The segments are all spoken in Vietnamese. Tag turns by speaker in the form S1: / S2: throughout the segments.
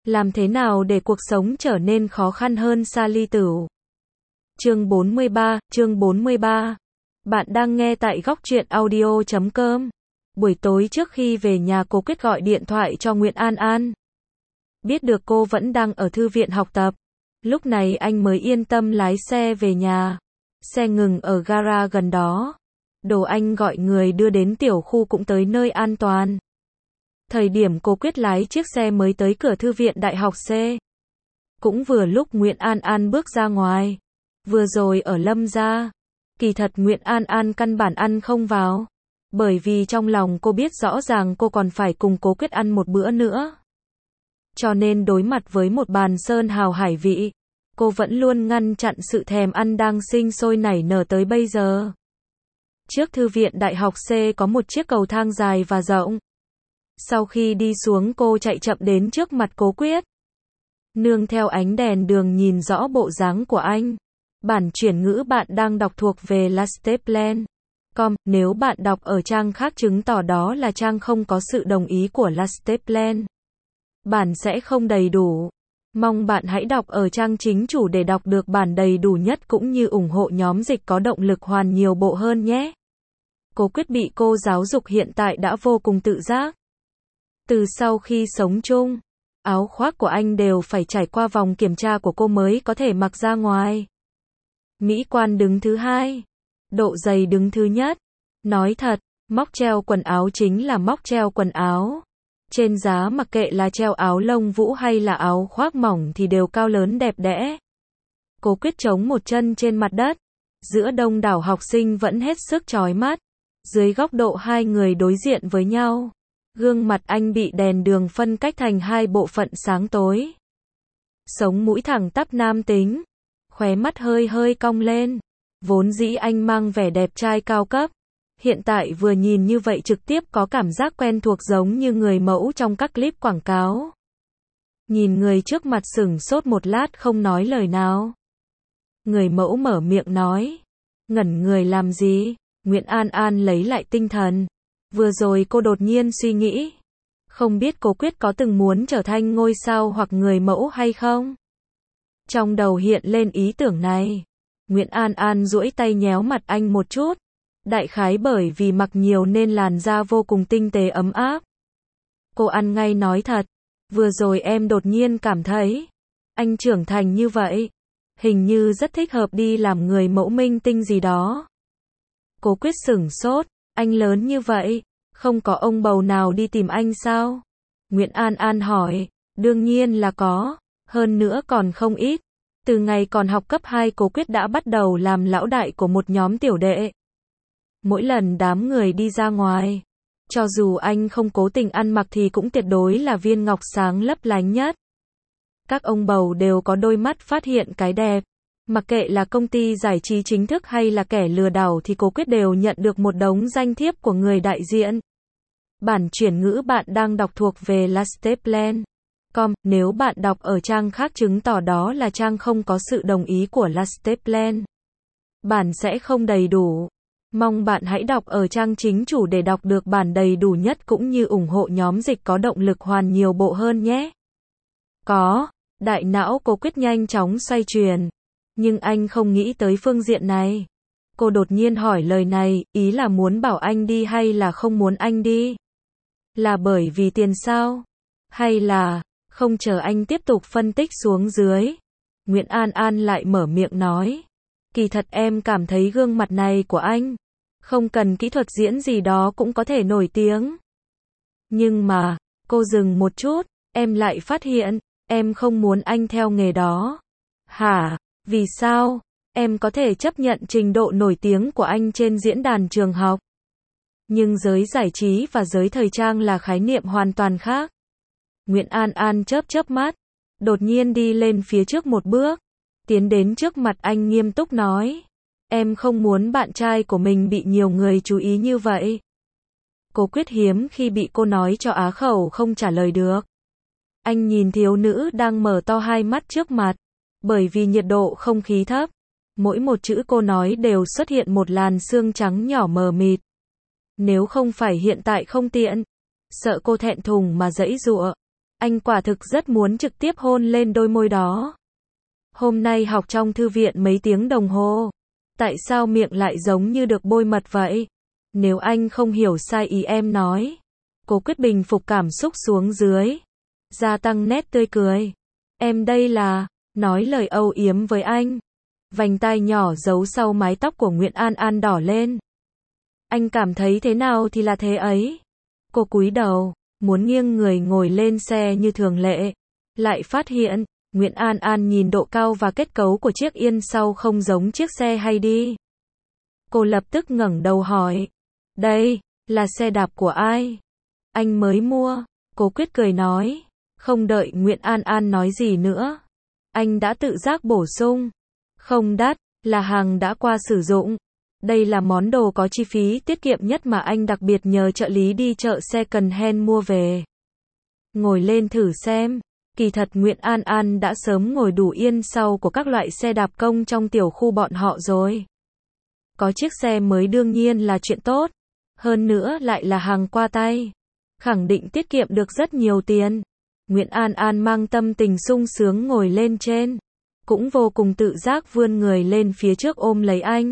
S1: Làm thế nào để cuộc sống trở nên khó khăn hơn Sally Tửu? Chương 43. Bạn đang nghe tại góc truyện audio.com. Buổi tối trước khi về nhà, cô Quyết gọi điện thoại cho Nguyễn An An. Biết được cô vẫn đang ở thư viện học tập, lúc này anh mới yên tâm lái xe về nhà. Xe ngừng ở gara gần đó. Đồ anh gọi người đưa đến tiểu khu cũng tới nơi an toàn. Thời điểm cô Quyết lái chiếc xe mới tới cửa thư viện đại học C. Cũng vừa lúc Nguyễn An An bước ra ngoài. Vừa rồi ở Lâm gia, kỳ thật Nguyễn An An căn bản ăn không vào. Bởi vì trong lòng cô biết rõ ràng cô còn phải cùng cô Quyết ăn một bữa nữa. Cho nên đối mặt với một bàn sơn hào hải vị, cô vẫn luôn ngăn chặn sự thèm ăn đang sinh sôi nảy nở tới bây giờ. Trước thư viện đại học C có một chiếc cầu thang dài và rộng. Sau khi đi xuống, cô chạy chậm đến trước mặt cố Quyết. Nương theo ánh đèn đường nhìn rõ bộ dáng của anh. Bản chuyển ngữ bạn đang đọc thuộc về lasteplan.com. Nếu bạn đọc ở trang khác chứng tỏ đó là trang không có sự đồng ý của Lasteplan. Bản sẽ không đầy đủ. Mong bạn hãy đọc ở trang chính chủ để đọc được bản đầy đủ nhất cũng như ủng hộ nhóm dịch có động lực hoàn nhiều bộ hơn nhé. Cố Quyết bị cô giáo dục hiện tại đã vô cùng tự giác. Từ sau khi sống chung, áo khoác của anh đều phải trải qua vòng kiểm tra của cô mới có thể mặc ra ngoài. Mỹ quan đứng thứ hai, độ dày đứng thứ nhất. Nói thật, móc treo quần áo chính là móc treo quần áo. Trên giá mặc kệ là treo áo lông vũ hay là áo khoác mỏng thì đều cao lớn đẹp đẽ. Cố Quyết chống một chân trên mặt đất, giữa đông đảo học sinh vẫn hết sức chói mắt. Dưới góc độ hai người đối diện với nhau, gương mặt anh bị đèn đường phân cách thành hai bộ phận sáng tối. Sống mũi thẳng tắp nam tính, khóe mắt hơi hơi cong lên. Vốn dĩ anh mang vẻ đẹp trai cao cấp, hiện tại vừa nhìn như vậy trực tiếp có cảm giác quen thuộc giống như người mẫu trong các clip quảng cáo. Nhìn người trước mặt sửng sốt một lát không nói lời nào. Người mẫu mở miệng nói, ngẩn người làm gì? Nguyễn An An lấy lại tinh thần. Vừa rồi cô đột nhiên suy nghĩ, không biết cô Quyết có từng muốn trở thành ngôi sao hoặc người mẫu hay không? Trong đầu hiện lên ý tưởng này. Nguyễn An An duỗi tay nhéo mặt anh một chút. Đại khái bởi vì mặc nhiều nên làn da vô cùng tinh tế ấm áp. Cô ăn ngay nói thật, vừa rồi em đột nhiên cảm thấy, anh trưởng thành như vậy, hình như rất thích hợp đi làm người mẫu minh tinh gì đó. Cố Quyết sửng sốt, anh lớn như vậy, không có ông bầu nào đi tìm anh sao? Nguyễn An An hỏi, đương nhiên là có, hơn nữa còn không ít. Từ ngày còn học cấp 2 Cố Quyết đã bắt đầu làm lão đại của một nhóm tiểu đệ. Mỗi lần đám người đi ra ngoài, cho dù anh không cố tình ăn mặc thì cũng tuyệt đối là viên ngọc sáng lấp lánh nhất. Các ông bầu đều có đôi mắt phát hiện cái đẹp. Mặc kệ là công ty giải trí chính thức hay là kẻ lừa đảo thì Cố Quyết đều nhận được một đống danh thiếp của người đại diện. Bản chuyển ngữ bạn đang đọc thuộc về Lasteplan.com. Nếu bạn đọc ở trang khác chứng tỏ đó là trang không có sự đồng ý của Lasteplan. Bản sẽ không đầy đủ. Mong bạn hãy đọc ở trang chính chủ để đọc được bản đầy đủ nhất cũng như ủng hộ nhóm dịch có động lực hoàn nhiều bộ hơn nhé. Đại não Cố Quyết nhanh chóng xoay chuyển. Nhưng anh không nghĩ tới phương diện này. Cô đột nhiên hỏi lời này, ý là muốn bảo anh đi hay là không muốn anh đi? Là bởi vì tiền sao? Hay là, không chờ anh tiếp tục phân tích xuống dưới? Nguyễn An An lại mở miệng nói. Kỳ thật em cảm thấy gương mặt này của anh, không cần kỹ thuật diễn gì đó cũng có thể nổi tiếng. Nhưng mà, cô dừng một chút, em lại phát hiện, em không muốn anh theo nghề đó. Hả? Vì sao? Em có thể chấp nhận trình độ nổi tiếng của anh trên diễn đàn trường học. Nhưng giới giải trí và giới thời trang là khái niệm hoàn toàn khác. Nguyễn An An chớp mắt, đột nhiên đi lên phía trước một bước, tiến đến trước mặt anh nghiêm túc nói. Em không muốn bạn trai của mình bị nhiều người chú ý như vậy. Cố Quyết hiếm khi bị cô nói cho á khẩu không trả lời được. Anh nhìn thiếu nữ đang mở to hai mắt trước mặt. Bởi vì nhiệt độ không khí thấp, mỗi một chữ cô nói đều xuất hiện một làn sương trắng nhỏ mờ mịt. Nếu không phải hiện tại không tiện, sợ cô thẹn thùng mà giãy giụa, Anh quả thực rất muốn trực tiếp hôn lên đôi môi đó. Hôm nay học trong thư viện mấy tiếng đồng hồ. Tại sao miệng lại giống như được bôi mật vậy? Nếu anh không hiểu sai ý em nói. Cô quyết bình phục cảm xúc xuống dưới. Gia tăng nét tươi cười. Em đây là, nói lời âu yếm với anh. Vành tai nhỏ giấu sau mái tóc của Nguyễn An An đỏ lên. Anh cảm thấy thế nào thì là thế ấy. Cô cúi đầu, muốn nghiêng người ngồi lên xe như thường lệ. Lại phát hiện, Nguyễn An An nhìn độ cao và kết cấu của chiếc yên sau không giống chiếc xe hay đi. Cô lập tức ngẩng đầu hỏi. Đây, là xe đạp của ai? Anh mới mua. Cô quyết cười nói. Không đợi Nguyễn An An nói gì nữa. Anh đã tự giác bổ sung. Không đắt, là hàng đã qua sử dụng. Đây là món đồ có chi phí tiết kiệm nhất mà anh đặc biệt nhờ trợ lý đi chợ second hand mua về. Ngồi lên thử xem. Kỳ thật Nguyễn An An đã sớm ngồi đủ yên sau của các loại xe đạp công trong tiểu khu bọn họ rồi. Có chiếc xe mới đương nhiên là chuyện tốt. Hơn nữa lại là hàng qua tay. Khẳng định tiết kiệm được rất nhiều tiền. Nguyễn An An mang tâm tình sung sướng ngồi lên trên. Cũng vô cùng tự giác vươn người lên phía trước ôm lấy anh.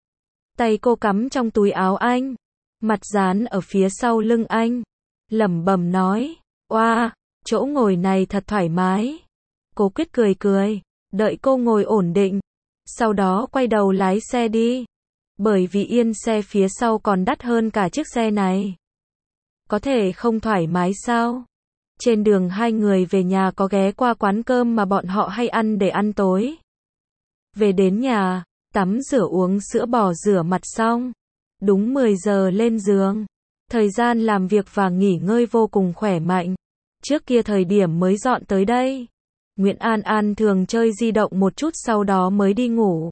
S1: Tay cô cắm trong túi áo anh. Mặt dán ở phía sau lưng anh. Lẩm bẩm nói. Oa, chỗ ngồi này thật thoải mái. Cô quyết cười cười. Đợi cô ngồi ổn định. Sau đó quay đầu lái xe đi. Bởi vì yên xe phía sau còn đắt hơn cả chiếc xe này. Có thể không thoải mái sao? Trên đường hai người về nhà có ghé qua quán cơm mà bọn họ hay ăn để ăn tối. Về đến nhà, tắm rửa uống sữa bò rửa mặt xong. Đúng 10 giờ lên giường. Thời gian làm việc và nghỉ ngơi vô cùng khỏe mạnh. Trước kia thời điểm mới dọn tới đây. Nguyễn An An thường chơi di động một chút sau đó mới đi ngủ.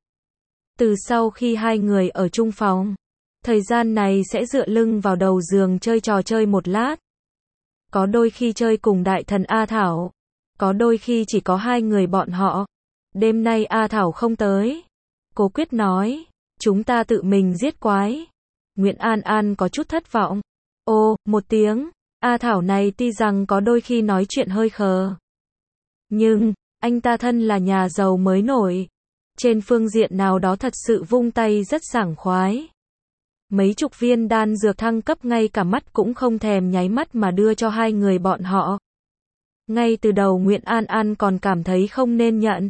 S1: Từ sau khi hai người ở chung phòng, thời gian này sẽ dựa lưng vào đầu giường chơi trò chơi một lát. Có đôi khi chơi cùng đại thần A Thảo. Có đôi khi chỉ có hai người bọn họ. Đêm nay A Thảo không tới. Cô quyết nói. Chúng ta tự mình giết quái. Nguyễn An An có chút thất vọng. Ồ, một tiếng. A Thảo này tuy rằng có đôi khi nói chuyện hơi khờ. Nhưng, anh ta thân là nhà giàu mới nổi. Trên phương diện nào đó thật sự vung tay rất sảng khoái. Mấy chục viên đan dược thăng cấp ngay cả mắt cũng không thèm nháy mắt mà đưa cho hai người bọn họ. Ngay từ đầu Nguyễn An An còn cảm thấy không nên nhận.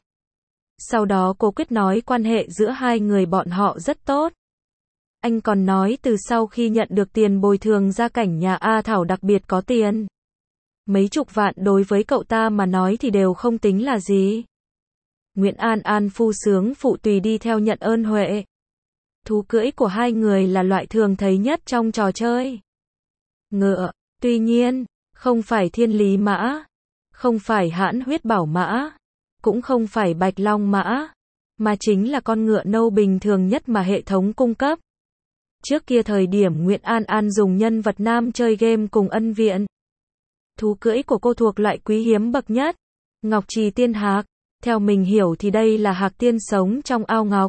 S1: Sau đó cô quyết nói quan hệ giữa hai người bọn họ rất tốt. Anh còn nói từ sau khi nhận được tiền bồi thường gia cảnh nhà A Thảo đặc biệt có tiền. Mấy chục vạn đối với cậu ta mà nói thì đều không tính là gì. Nguyễn An An phu sướng phụ tùy đi theo nhận ơn huệ. Thú cưỡi của hai người là loại thường thấy nhất trong trò chơi. Ngựa, tuy nhiên, không phải thiên lý mã, không phải hãn huyết bảo mã, cũng không phải bạch long mã, mà chính là con ngựa nâu bình thường nhất mà hệ thống cung cấp. Trước kia thời điểm Nguyễn An An dùng nhân vật nam chơi game cùng ân viện. Thú cưỡi của cô thuộc loại quý hiếm bậc nhất, ngọc trì tiên hạc. Theo mình hiểu thì đây là hạc tiên sống trong ao ngọc.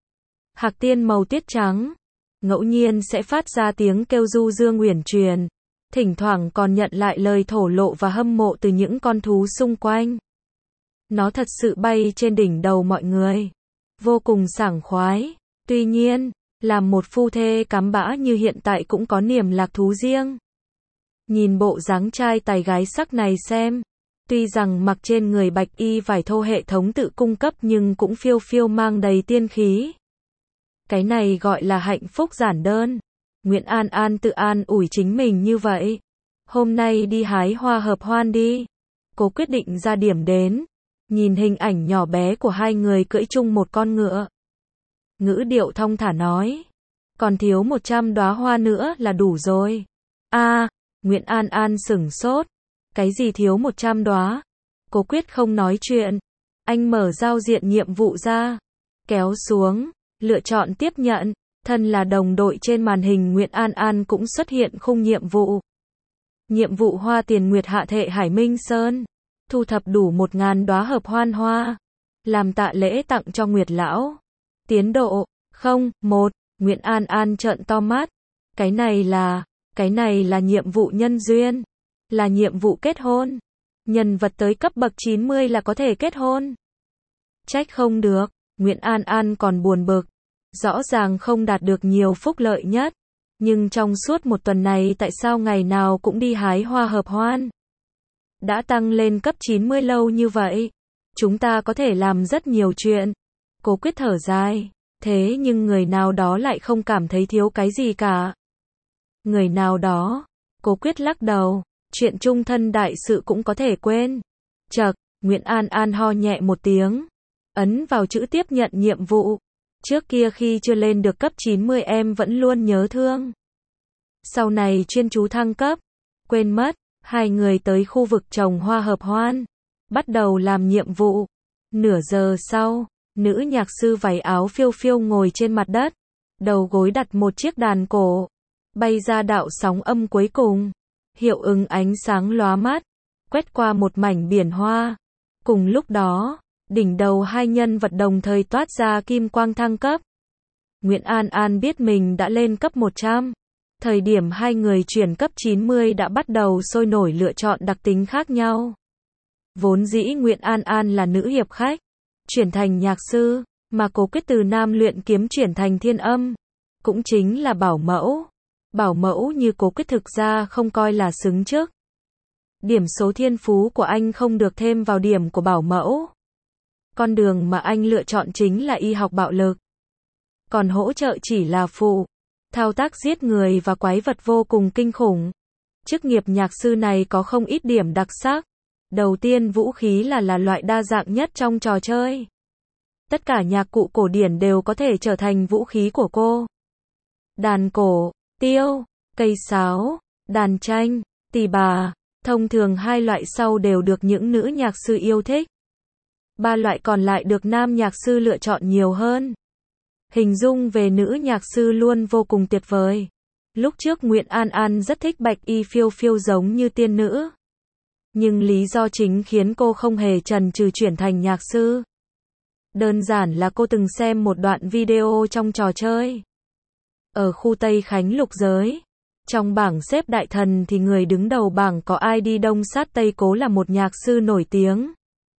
S1: Hạc tiên màu tiết trắng, ngẫu nhiên sẽ phát ra tiếng kêu du dương uyển chuyển, thỉnh thoảng còn nhận lại lời thổ lộ và hâm mộ từ những con thú xung quanh. Nó thật sự bay trên đỉnh đầu mọi người, vô cùng sảng khoái. Tuy nhiên, làm một phu thê cắm bã như hiện tại cũng có niềm lạc thú riêng. Nhìn bộ dáng trai tài gái sắc này xem. Tuy rằng mặc trên người bạch y vải thô hệ thống tự cung cấp nhưng cũng phiêu phiêu mang đầy tiên khí. Cái này gọi là hạnh phúc giản đơn. Nguyễn An An tự an ủi chính mình như vậy. Hôm nay đi hái hoa hợp hoan đi. Cô quyết định ra điểm đến. Nhìn hình ảnh nhỏ bé của hai người cưỡi chung một con ngựa. Ngữ điệu thong thả nói. Còn thiếu 100 đóa hoa nữa là đủ rồi. Nguyễn An An sửng sốt. Cái gì thiếu 100 đóa? Cô quyết không nói chuyện. Anh mở giao diện nhiệm vụ ra. Kéo xuống. Lựa chọn tiếp nhận. Thân là đồng đội trên màn hình Nguyễn An An cũng xuất hiện khung nhiệm vụ. Nhiệm vụ hoa tiền nguyệt hạ thệ Hải Minh Sơn. Thu thập đủ 1000 đóa hợp hoan hoa. Làm tạ lễ tặng cho Nguyệt Lão. Tiến độ 01. Nguyễn An An trợn to mắt. Cái này là nhiệm vụ nhân duyên. Là nhiệm vụ kết hôn. Nhân vật tới cấp bậc 90 là có thể kết hôn. Trách không được, Nguyễn An An còn buồn bực. Rõ ràng không đạt được nhiều phúc lợi nhất. Nhưng trong suốt một tuần này tại sao ngày nào cũng đi hái hoa hợp hoan? Đã tăng lên cấp 90 lâu như vậy. Chúng ta có thể làm rất nhiều chuyện. Cố Quyết thở dài. Thế nhưng người nào đó lại không cảm thấy thiếu cái gì cả. Người nào đó. Cố Quyết lắc đầu. Chuyện chung thân đại sự cũng có thể quên. Chậc, Nguyễn An An ho nhẹ một tiếng. Ấn vào chữ tiếp nhận nhiệm vụ. Trước kia khi chưa lên được cấp 90 em vẫn luôn nhớ thương. Sau này chuyên chú thăng cấp. Quên mất. Hai người tới khu vực trồng hoa hợp hoan. Bắt đầu làm nhiệm vụ. Nửa giờ sau, nữ nhạc sư váy áo phiêu phiêu ngồi trên mặt đất. Đầu gối đặt một chiếc đàn cổ. Bay ra đạo sóng âm cuối cùng. Hiệu ứng ánh sáng lóa mắt. Quét qua một mảnh biển hoa. Cùng lúc đó, đỉnh đầu hai nhân vật đồng thời toát ra kim quang thăng cấp. Nguyễn An An biết mình đã lên cấp 100. Thời điểm hai người chuyển cấp 90 đã bắt đầu sôi nổi lựa chọn đặc tính khác nhau. Vốn dĩ Nguyễn An An là nữ hiệp khách, chuyển thành nhạc sư, mà Cố Quyết từ nam luyện kiếm chuyển thành thiên âm. Cũng chính là bảo mẫu. Bảo mẫu như Cố Quyết thực ra không coi là xứng chức. Điểm số thiên phú của anh không được thêm vào điểm của bảo mẫu. Con đường mà anh lựa chọn chính là y học bạo lực. Còn hỗ trợ chỉ là phụ. Thao tác giết người và quái vật vô cùng kinh khủng. Chức nghiệp nhạc sư này có không ít điểm đặc sắc. Đầu tiên vũ khí là loại đa dạng nhất trong trò chơi. Tất cả nhạc cụ cổ điển đều có thể trở thành vũ khí của cô. Đàn cổ, tiêu, cây sáo, đàn tranh, tỳ bà. Thông thường hai loại sau đều được những nữ nhạc sư yêu thích. Ba loại còn lại được nam nhạc sư lựa chọn nhiều hơn. Hình dung về nữ nhạc sư luôn vô cùng tuyệt vời. Lúc trước Nguyễn An An rất thích bạch y phiêu phiêu giống như tiên nữ. Nhưng lý do chính khiến cô không hề chần chừ chuyển thành nhạc sư. Đơn giản là cô từng xem một đoạn video trong trò chơi. Ở khu Tây Khánh lục giới. Trong bảng xếp đại thần thì người đứng đầu bảng có ID Đông Sát Tây Cố là một nhạc sư nổi tiếng.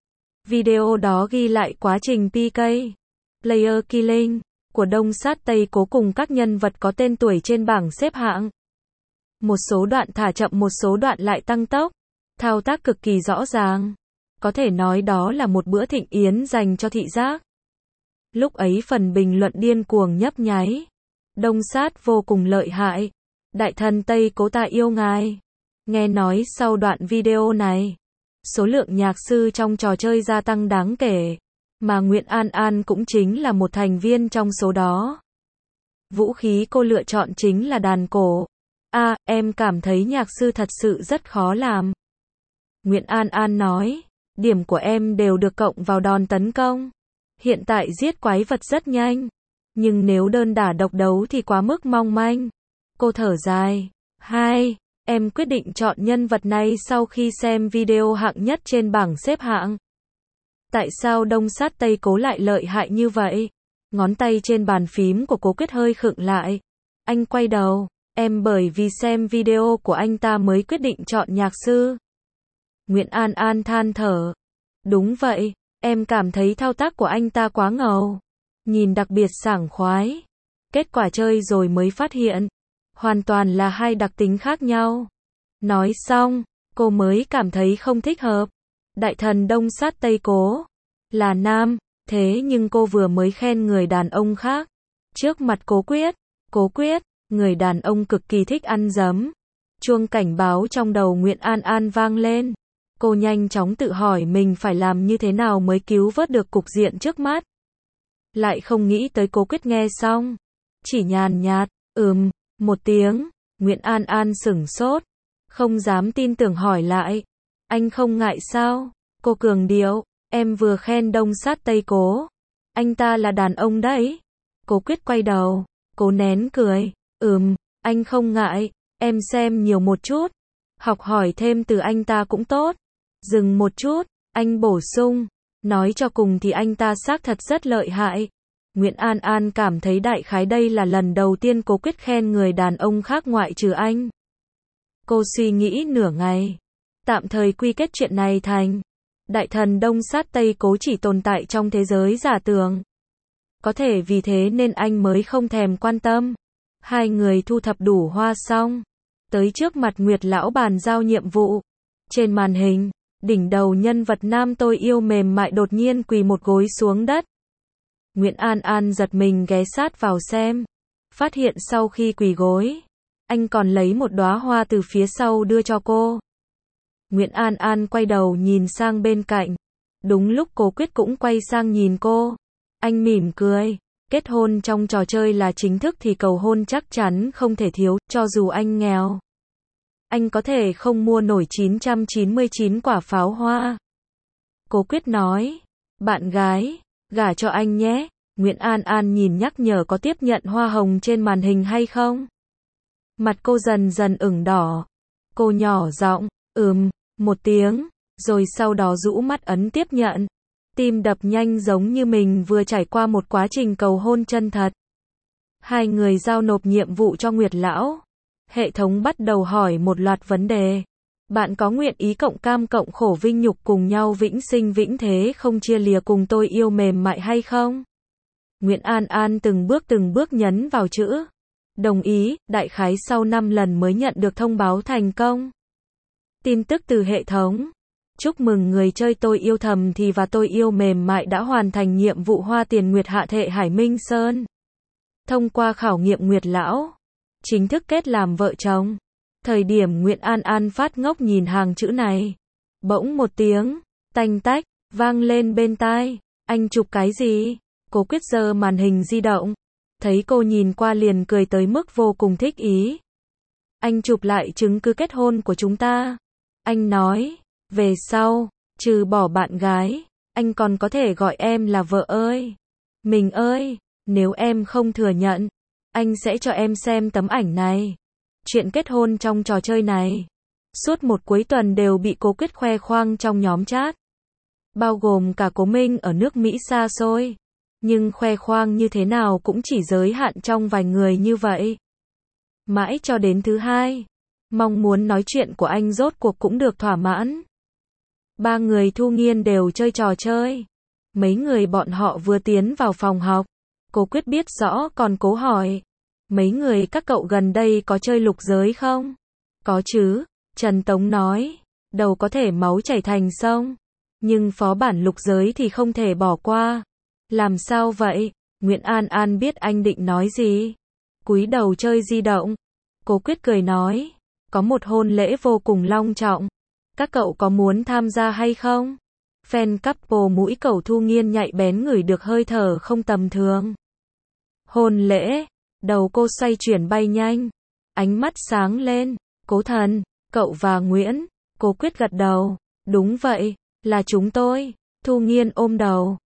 S1: Video đó ghi lại quá trình PK, Player Killing, của Đông Sát Tây Cố cùng các nhân vật có tên tuổi trên bảng xếp hạng. Một số đoạn thả chậm, một số đoạn lại tăng tốc. Thao tác cực kỳ rõ ràng. Có thể nói đó là một bữa thịnh yến dành cho thị giác. Lúc ấy phần bình luận điên cuồng nhấp nháy. Đông Sát vô cùng lợi hại. Đại thần Tây Cố ta yêu ngài. Nghe nói sau đoạn video này, số lượng nhạc sư trong trò chơi gia tăng đáng kể. Mà Nguyễn An An cũng chính là một thành viên trong số đó. Vũ khí cô lựa chọn chính là đàn cổ. Em cảm thấy nhạc sư thật sự rất khó làm. Nguyễn An An nói, điểm của em đều được cộng vào đòn tấn công. Hiện tại giết quái vật rất nhanh. Nhưng nếu đơn đả độc đấu thì quá mức mong manh. Cô thở dài. Em quyết định chọn nhân vật này sau khi xem video hạng nhất trên bảng xếp hạng. Tại sao Đông Sát Tây Cố lại lợi hại như vậy? Ngón tay trên bàn phím của Cố Quyết hơi khựng lại. Anh quay đầu. Em bởi vì xem video của anh ta mới quyết định chọn nhạc sư. Nguyễn An An than thở. Đúng vậy, em cảm thấy thao tác của anh ta quá ngầu. Nhìn đặc biệt sảng khoái. Kết quả chơi rồi mới phát hiện. Hoàn toàn là hai đặc tính khác nhau. Nói xong, cô mới cảm thấy không thích hợp. Đại thần Đông Sát Tây Cố là nam, thế nhưng cô vừa mới khen người đàn ông khác. Trước mặt Cố Quyết, người đàn ông cực kỳ thích ăn dấm. Chuông cảnh báo trong đầu Nguyễn An An vang lên. Cô nhanh chóng tự hỏi mình phải làm như thế nào mới cứu vớt được cục diện trước mắt. Lại không nghĩ tới Cố Quyết nghe xong. Chỉ nhàn nhạt, một tiếng. Nguyễn An An sửng sốt. Không dám tin tưởng hỏi lại. Anh không ngại sao? Cô cường điệu. Em vừa khen Đông Sát Tây Cố. Anh ta là đàn ông đấy. Cố Quyết quay đầu. Cố nén cười. Anh không ngại. Em xem nhiều một chút. Học hỏi thêm từ anh ta cũng tốt. Dừng một chút. Anh bổ sung. Nói cho cùng thì anh ta xác thật rất lợi hại. Nguyễn An An cảm thấy đại khái đây là lần đầu tiên Cố Quyết khen người đàn ông khác ngoại trừ anh. Cô suy nghĩ nửa ngày. tạm thời quy kết chuyện này thành đại thần Đông sát Tây Cố chỉ tồn tại trong thế giới giả tưởng. Có thể vì thế nên anh mới không thèm quan tâm. Hai người thu thập đủ hoa xong, tới trước mặt Nguyệt lão bàn giao nhiệm vụ. Trên màn hình, đỉnh đầu nhân vật nam tôi yêu mềm mại đột nhiên quỳ một gối xuống đất. Nguyễn An An giật mình ghé sát vào xem, phát hiện sau khi quỳ gối, anh còn lấy một đóa hoa từ phía sau đưa cho cô. Nguyễn An An quay đầu nhìn sang bên cạnh, đúng lúc Cố Quyết cũng quay sang nhìn cô. Anh mỉm cười, kết hôn trong trò chơi là chính thức thì cầu hôn chắc chắn không thể thiếu, cho dù anh nghèo. Anh có thể không mua nổi 999 quả pháo hoa. Cố Quyết nói, bạn gái, gả cho anh nhé. Nguyễn An An nhìn nhắc nhở có tiếp nhận hoa hồng trên màn hình hay không. Mặt cô dần dần ửng đỏ. Cô nhỏ giọng, một tiếng, rồi sau đó rũ mắt ấn tiếp nhận. Tim đập nhanh giống như mình vừa trải qua một quá trình cầu hôn chân thật. Hai người giao nộp nhiệm vụ cho Nguyệt lão. Hệ thống bắt đầu hỏi một loạt vấn đề. Bạn có nguyện ý cộng cam cộng khổ vinh nhục cùng nhau vĩnh sinh vĩnh thế không chia lìa cùng tôi yêu mềm mại hay không? Nguyễn An An từng bước nhấn vào chữ đồng ý, đại khái sau 5 lần mới nhận được thông báo thành công. Tin tức từ hệ thống. Chúc mừng người chơi tôi yêu thầm thì và tôi yêu mềm mại đã hoàn thành nhiệm vụ hoa tiền nguyệt hạ thệ Hải Minh Sơn. Thông qua khảo nghiệm Nguyệt lão, chính thức kết làm vợ chồng. Thời điểm Nguyễn An An phát ngốc nhìn hàng chữ này, bỗng một tiếng tanh tách vang lên bên tai. Anh chụp cái gì? Cố Quyết giơ màn hình di động, thấy cô nhìn qua liền cười tới mức vô cùng thích ý. Anh chụp lại chứng cứ kết hôn của chúng ta. Anh nói, về sau, trừ bỏ bạn gái, anh còn có thể gọi em là vợ ơi. Mình ơi, nếu em không thừa nhận, anh sẽ cho em xem tấm ảnh này. Chuyện kết hôn trong trò chơi này, suốt một cuối tuần đều bị Cố Quyết khoe khoang trong nhóm chat. Bao gồm cả Cố Minh ở nước Mỹ xa xôi. Nhưng khoe khoang như thế nào cũng chỉ giới hạn trong vài người như vậy. Mãi cho đến thứ hai, mong muốn nói chuyện của anh rốt cuộc cũng được thỏa mãn. Ba người Thu Nghiên đều chơi trò chơi. Mấy người bọn họ vừa tiến vào phòng học. Cố Quyết biết rõ còn cố hỏi. Mấy người các cậu gần đây có chơi lục giới không? Có chứ, Trần Tống nói. Đầu có thể máu chảy thành sông. Nhưng phó bản lục giới thì không thể bỏ qua. Làm sao vậy? Nguyễn An An biết anh định nói gì. Cúi đầu chơi di động. Cố Quyết cười nói. Có một hôn lễ vô cùng long trọng. Các cậu có muốn tham gia hay không? Fan couple mũi cầu Thu Nghiên nhạy bén ngửi được hơi thở không tầm thường. Hôn lễ. Đầu cô xoay chuyển bay nhanh. Ánh mắt sáng lên. Cố Thần, cậu và Nguyễn. Cố Quyết gật đầu. Đúng vậy, là chúng tôi. Thu Nghiên ôm đầu.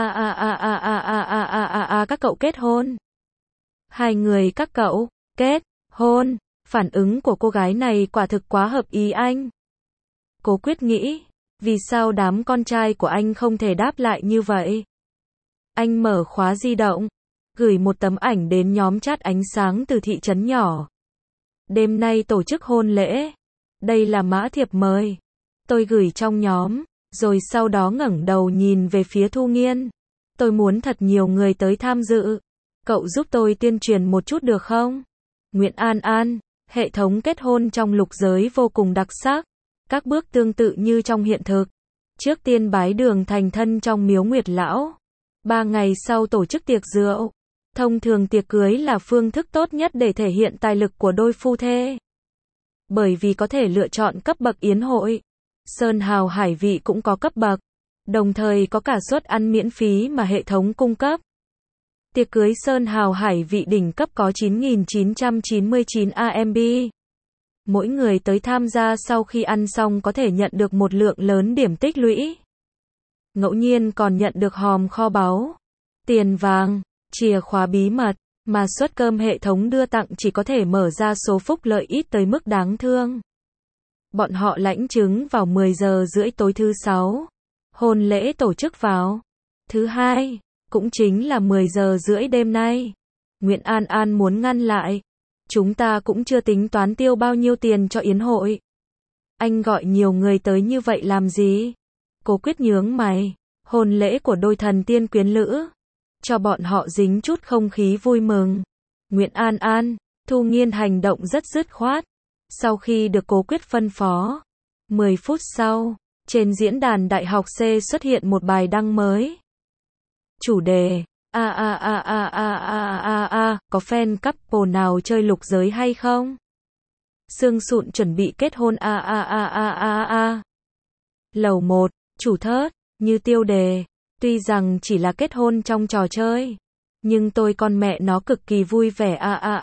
S1: Các cậu kết hôn. Hai người các cậu, kết hôn. Phản ứng của cô gái này quả thực quá hợp ý anh. Cố Quyết nghĩ, vì sao đám con trai của anh không thể đáp lại như vậy? Anh mở khóa di động, gửi một tấm ảnh đến nhóm chat ánh sáng từ thị trấn nhỏ. Đêm nay tổ chức hôn lễ. Đây là mã thiệp mời. Tôi gửi trong nhóm, rồi sau đó ngẩng đầu nhìn về phía Thu Nghiên. Tôi muốn thật nhiều người tới tham dự. Cậu giúp tôi tuyên truyền một chút được không? Nguyễn An An, hệ thống kết hôn trong lục giới vô cùng đặc sắc. Các bước tương tự như trong hiện thực. Trước tiên bái đường thành thân trong miếu Nguyệt lão. 3 ngày sau tổ chức tiệc rượu. Thông thường tiệc cưới là phương thức tốt nhất để thể hiện tài lực của đôi phu thê. Bởi vì có thể lựa chọn cấp bậc yến hội. Sơn hào hải vị cũng có cấp bậc. Đồng thời có cả suất ăn miễn phí mà hệ thống cung cấp. Tiệc cưới Sơn hào hải vị đỉnh cấp có 9.999 AMB. Mỗi người tới tham gia sau khi ăn xong có thể nhận được một lượng lớn điểm tích lũy. Ngẫu nhiên còn nhận được hòm kho báu, tiền vàng, chìa khóa bí mật, mà suất cơm hệ thống đưa tặng chỉ có thể mở ra số phúc lợi ít tới mức đáng thương. Bọn họ lãnh chứng vào 10 giờ rưỡi tối thứ 6. Hôn lễ tổ chức vào thứ 2, cũng chính là 10 giờ rưỡi đêm nay. Nguyễn An An muốn ngăn lại. Chúng ta cũng chưa tính toán tiêu bao nhiêu tiền cho yến hội. Anh gọi nhiều người tới như vậy làm gì? Cố Quyết nhướng mày. Hôn lễ của đôi thần tiên quyến lữ. Cho bọn họ dính chút không khí vui mừng. Nguyễn An An, Thu Nghiên hành động rất dứt khoát. Sau khi được Cố Quyết phân phó. 10 phút sau, trên diễn đàn Đại học C xuất hiện một bài đăng mới. Chủ đề: có fan couple nào chơi lục giới hay không? Sương Sụn chuẩn bị kết hôn Lầu 1, chủ thớt, như tiêu đề. Tuy rằng chỉ là kết hôn trong trò chơi, nhưng tôi con mẹ nó cực kỳ vui vẻ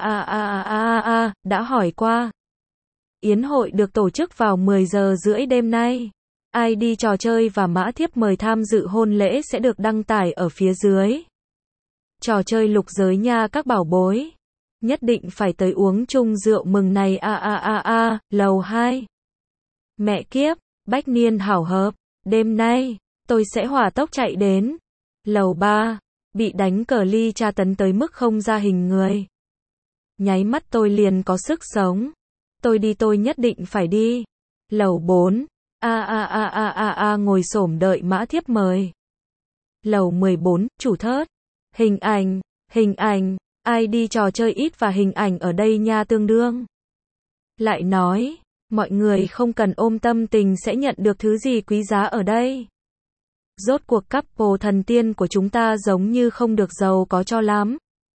S1: đã hỏi qua. Yến hội được tổ chức vào 10 giờ rưỡi đêm nay. ID trò chơi và mã thiếp mời tham dự hôn lễ sẽ được đăng tải ở phía dưới. Trò chơi lục giới nha các bảo bối. Nhất định phải tới uống chung rượu mừng này lầu 2. Mẹ kiếp, bách niên hảo hợp, đêm nay, tôi sẽ hỏa tốc chạy đến. Lầu 3, bị đánh cờ ly tra tấn tới mức không ra hình người. Nháy mắt tôi liền có sức sống. Tôi đi, tôi nhất định phải đi. Lầu 4, ngồi xổm đợi mã thiếp mời. Lầu 14, chủ thớt. Hình ảnh, ID trò chơi ít và hình ảnh ở đây nha tương đương. Lại nói, mọi người không cần ôm tâm tình sẽ nhận được thứ gì quý giá ở đây. Rốt cuộc couple thần tiên của chúng ta giống như không được giàu có cho lắm.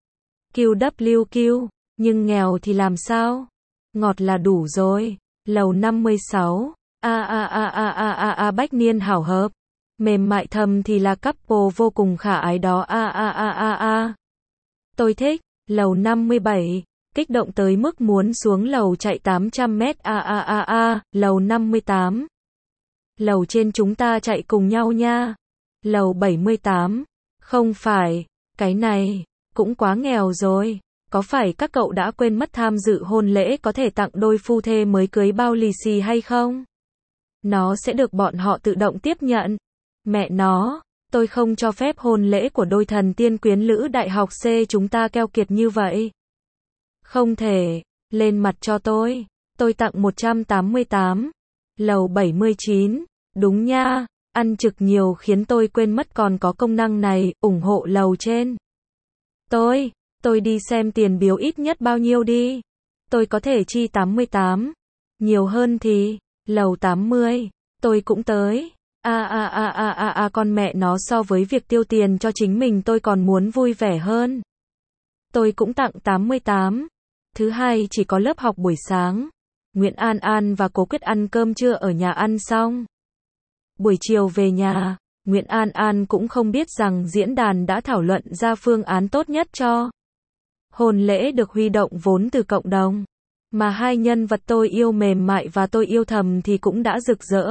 S1: QWQ, nhưng nghèo thì làm sao? Ngọt là đủ rồi. Lầu 56, bách niên hảo hợp. Mềm mại thầm thì là couple vô cùng khả ái đó Tôi thích. Lầu 57, kích động tới mức muốn xuống lầu chạy 800 mét Lầu 58, lầu trên chúng ta chạy cùng nhau nha. Lầu 78, không phải, cái này cũng quá nghèo rồi. Có phải các cậu đã quên mất tham dự hôn lễ có thể tặng đôi phu thê mới cưới bao lì xì hay không? Nó sẽ được bọn họ tự động tiếp nhận. Mẹ nó, tôi không cho phép hôn lễ của đôi thần tiên quyến lữ Đại học C chúng ta keo kiệt như vậy. Không thể, lên mặt cho tôi tặng 188. Lầu 79, đúng nha, ăn trực nhiều khiến tôi quên mất còn có công năng này, ủng hộ lầu trên. Tôi đi xem tiền biếu ít nhất bao nhiêu đi. Tôi có thể chi 88. Nhiều hơn thì, lầu 80, tôi cũng tới. Con mẹ nó so với việc tiêu tiền cho chính mình tôi còn muốn vui vẻ hơn. Tôi cũng tặng 88. Thứ hai chỉ có lớp học buổi sáng. Nguyễn An An và Cố Quyết ăn cơm trưa ở nhà ăn xong. Buổi chiều về nhà, Nguyễn An An cũng không biết rằng diễn đàn đã thảo luận ra phương án tốt nhất cho hôn lễ được huy động vốn từ cộng đồng. Mà hai nhân vật tôi yêu mềm mại và tôi yêu thầm thì cũng đã rực rỡ.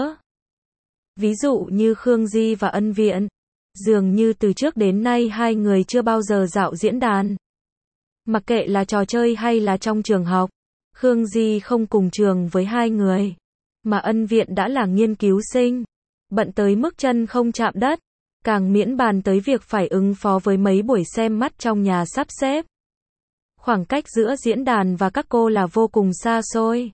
S1: Ví dụ như Khương Di và Ân Viện. Dường như từ trước đến nay hai người chưa bao giờ dạo diễn đàn. Mặc kệ là trò chơi hay là trong trường học, Khương Di không cùng trường với hai người. Mà Ân Viện đã là nghiên cứu sinh, bận tới mức chân không chạm đất, càng miễn bàn tới việc phải ứng phó với mấy buổi xem mắt trong nhà sắp xếp. Khoảng cách giữa diễn đàn và các cô là vô cùng xa xôi.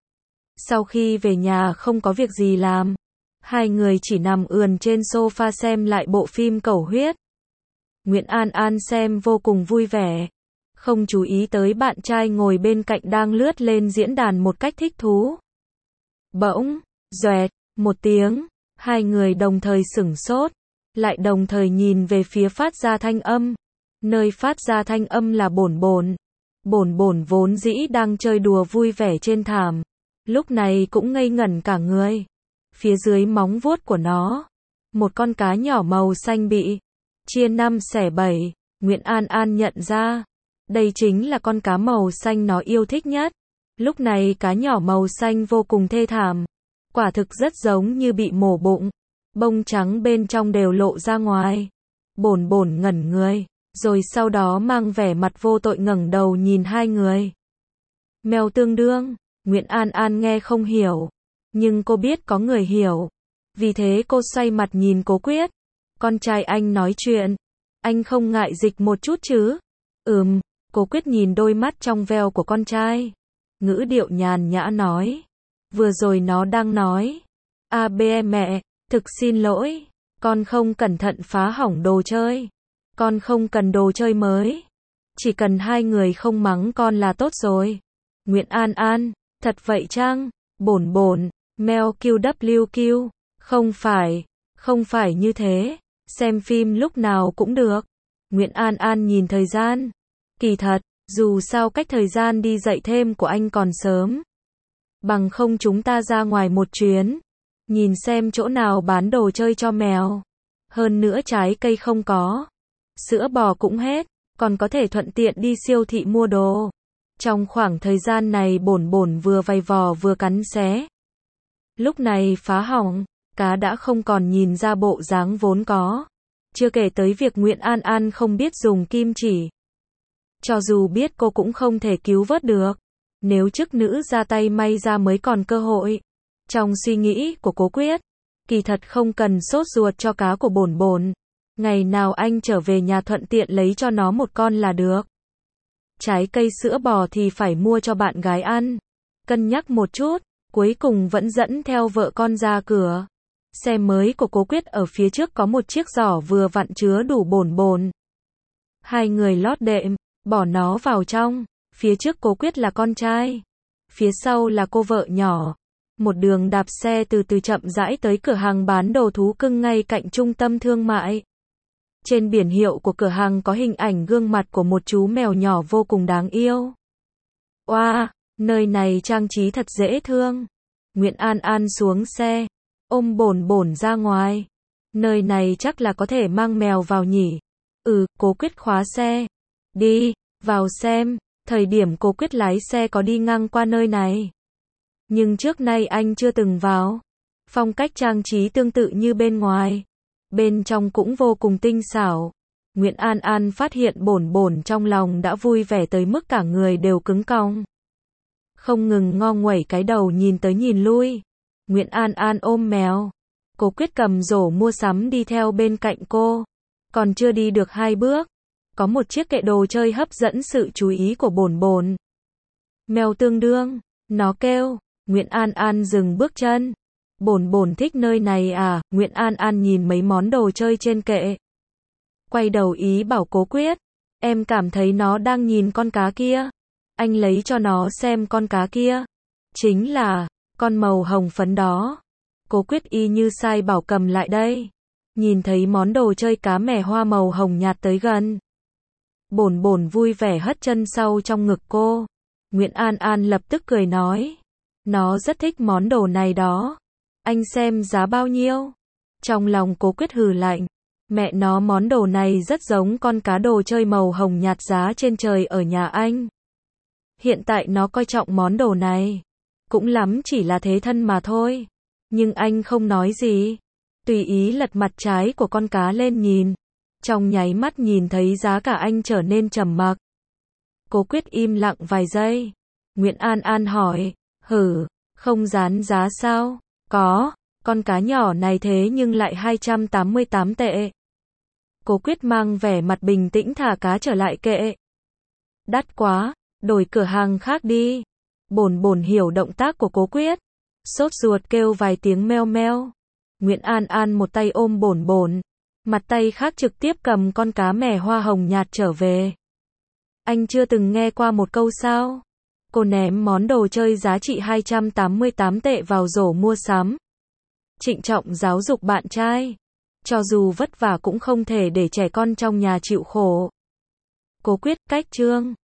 S1: Sau khi về nhà không có việc gì làm, hai người chỉ nằm ườn trên sofa xem lại bộ phim Cầu Huyết. Nguyễn An An xem vô cùng vui vẻ, không chú ý tới bạn trai ngồi bên cạnh đang lướt lên diễn đàn một cách thích thú. Bỗng, doẹt, một tiếng, hai người đồng thời sửng sốt, lại đồng thời nhìn về phía phát ra thanh âm. Nơi phát ra thanh âm là Bổn Bổn. Bổn Bổn vốn dĩ đang chơi đùa vui vẻ trên thảm, lúc này cũng ngây ngẩn cả người. Phía dưới móng vuốt của nó, một con cá nhỏ màu xanh bị chia 5 xẻ 7. Nguyễn An An nhận ra, đây chính là con cá màu xanh nó yêu thích nhất. Lúc này cá nhỏ màu xanh vô cùng thê thảm, quả thực rất giống như bị mổ bụng, bông trắng bên trong đều lộ ra ngoài. Bổn Bổn ngẩn người, rồi sau đó mang vẻ mặt vô tội ngẩng đầu nhìn hai người. Mèo tương đương, Nguyễn An An nghe không hiểu, nhưng cô biết có người hiểu. Vì thế cô xoay mặt nhìn Cố Quyết. Con trai anh nói chuyện, anh không ngại dịch một chút chứ? Cố Quyết nhìn đôi mắt trong veo của con trai, ngữ điệu nhàn nhã nói. Vừa rồi nó đang nói. Mẹ, thực xin lỗi. Con không cẩn thận phá hỏng đồ chơi. Con không cần đồ chơi mới. Chỉ cần hai người không mắng con là tốt rồi. Nguyễn An An, thật vậy chăng? Bổn bổn, Mel QWQ, không phải như thế. Xem phim lúc nào cũng được. Nguyễn An An nhìn thời gian. Kỳ thật, dù sao cách thời gian đi dạy thêm của anh còn sớm. Bằng không chúng ta ra ngoài một chuyến. Nhìn xem chỗ nào bán đồ chơi cho mèo. Hơn nữa trái cây không có. Sữa bò cũng hết. Còn có thể thuận tiện đi siêu thị mua đồ. Trong khoảng thời gian này bổn bổn vừa vày vò vừa cắn xé. Lúc này phá hỏng, cá đã không còn nhìn ra bộ dáng vốn có. Chưa kể tới việc Nguyễn An An không biết dùng kim chỉ. Cho dù biết cô cũng không thể cứu vớt được. Nếu chức nữ ra tay may ra mới còn cơ hội. Trong suy nghĩ của Cố Quyết, kỳ thật không cần sốt ruột cho cá của bổn bổn. Ngày nào anh trở về nhà thuận tiện lấy cho nó một con là được. Trái cây sữa bò thì phải mua cho bạn gái ăn. Cân nhắc một chút, cuối cùng vẫn dẫn theo vợ con ra cửa. Xe mới của Cố Quyết ở phía trước có một chiếc giỏ vừa vặn chứa đủ bổn bổn. Hai người lót đệm, bỏ nó vào trong. Phía trước Cố Quyết là con trai. Phía sau là cô vợ nhỏ. Một đường đạp xe từ từ chậm rãi tới cửa hàng bán đồ thú cưng ngay cạnh trung tâm thương mại. Trên biển hiệu của cửa hàng có hình ảnh gương mặt của một chú mèo nhỏ vô cùng đáng yêu. Oa, nơi này trang trí thật dễ thương. Nguyễn An An xuống xe, ôm bổn bổn ra ngoài. Nơi này chắc là có thể mang mèo vào nhỉ. Cố Quyết khóa xe. Đi, vào xem. Thời điểm Cố Quyết lái xe có đi ngang qua nơi này. Nhưng trước nay anh chưa từng vào. Phong cách trang trí tương tự như bên ngoài. Bên trong cũng vô cùng tinh xảo. Nguyễn An An phát hiện bổn bổn trong lòng đã vui vẻ tới mức cả người đều cứng cong. Không ngừng ngo nguẩy cái đầu nhìn tới nhìn lui. Nguyễn An An ôm mèo. Cố Quyết cầm rổ mua sắm đi theo bên cạnh cô. Còn chưa đi được 2 bước. Có một chiếc kệ đồ chơi hấp dẫn sự chú ý của bổn bổn. Mèo tương đương. Nó kêu. Nguyễn An An dừng bước chân. Bổn bổn thích nơi này à? Nguyễn An An nhìn mấy món đồ chơi trên kệ. Quay đầu ý bảo Cố Quyết. Em cảm thấy nó đang nhìn con cá kia. Anh lấy cho nó xem con cá kia. Chính là, con màu hồng phấn đó. Cố Quyết y như sai bảo cầm lại đây. Nhìn thấy món đồ chơi cá mè hoa màu hồng nhạt tới gần. Bổn bổn vui vẻ hất chân sau trong ngực cô. Nguyễn An An lập tức cười nói. Nó rất thích món đồ này đó. Anh xem giá bao nhiêu? Trong lòng Cố Quyết hừ lạnh. Mẹ nó món đồ này rất giống con cá đồ chơi màu hồng nhạt giá trên trời ở nhà anh. Hiện tại nó coi trọng món đồ này. Cũng lắm chỉ là thế thân mà thôi. Nhưng anh không nói gì. Tùy ý lật mặt trái của con cá lên nhìn. Trong nháy mắt nhìn thấy giá cả anh trở nên trầm mặc. Cố Quyết im lặng vài giây. Nguyễn An An hỏi. Không dán giá sao? Có, con cá nhỏ này thế nhưng lại 288 tệ. Cố Quyết mang vẻ mặt bình tĩnh thả cá trở lại kệ. Đắt quá, đổi cửa hàng khác đi. Bổn bổn hiểu động tác của Cố Quyết. Sốt ruột kêu vài tiếng meo meo. Nguyễn An An một tay ôm bổn bổn. Mặt tay khác trực tiếp cầm con cá mè hoa hồng nhạt trở về. Anh chưa từng nghe qua một câu sao? Cô ném món đồ chơi giá trị 288 tệ vào rổ mua sắm. Trịnh trọng giáo dục bạn trai. Cho dù vất vả cũng không thể để trẻ con trong nhà chịu khổ. Cố Quyết cách chương.